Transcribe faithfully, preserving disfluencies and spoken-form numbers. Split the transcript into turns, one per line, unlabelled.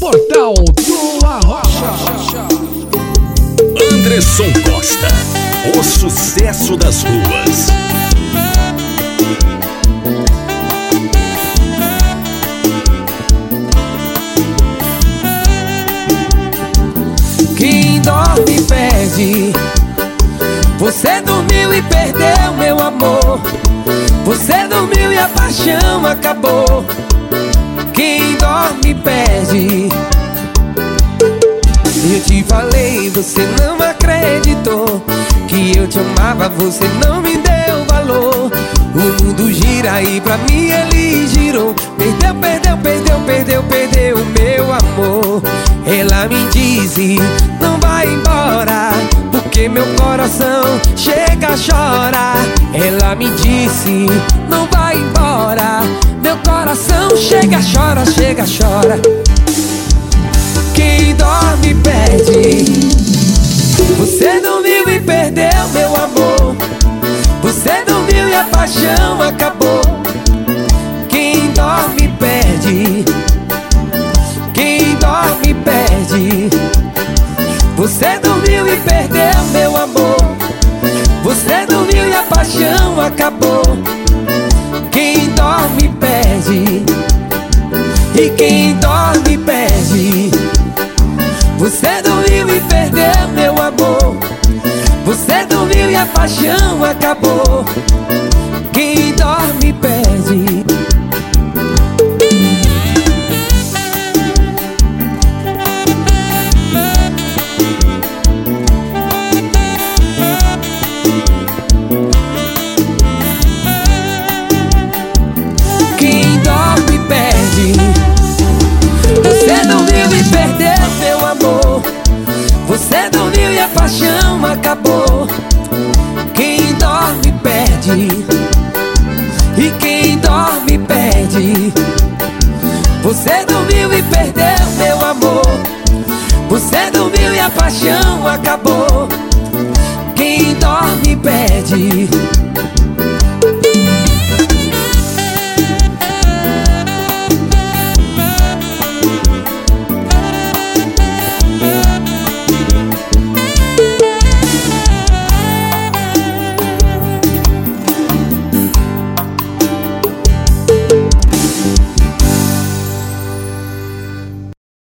Portal do Arrocha.
Anderson Costa, o sucesso das ruas.
Quem dorme perde. Você dormiu e perdeu, meu amor. Você dormiu e a paixão acabou. Quem dorme perde. Eu te falei, você não acreditou. Que eu te amava, você não me deu valor. O mundo gira e pra mim ele girou. Perdeu, perdeu, perdeu, perdeu, perdeu o meu amor. Ela me disse, não vai embora, porque meu coração chega a chorar. Ela me disse, não vai embora, meu coração chega a chora, chega a chora. Quem dorme perde. Você dormiu e perdeu, meu amor. Você dormiu e a paixão acabou. Quem dorme perde. Quem dorme perde. Você dormiu e perdeu, meu amor. Você dormiu e a paixão acabou. Quem dorme perde. E quem dorme perde. Você dormiu e perdeu, meu amor. Você dormiu e a paixão acabou. Quem dorme perde. Quem dorme perde. Você dormiu e perdeu, meu amor. Você dormiu e a paixão acabou. Quem dorme perde. E quem dorme perde. Você dormiu e perdeu, meu amor. Você dormiu e a paixão acabou. Quem dorme perde.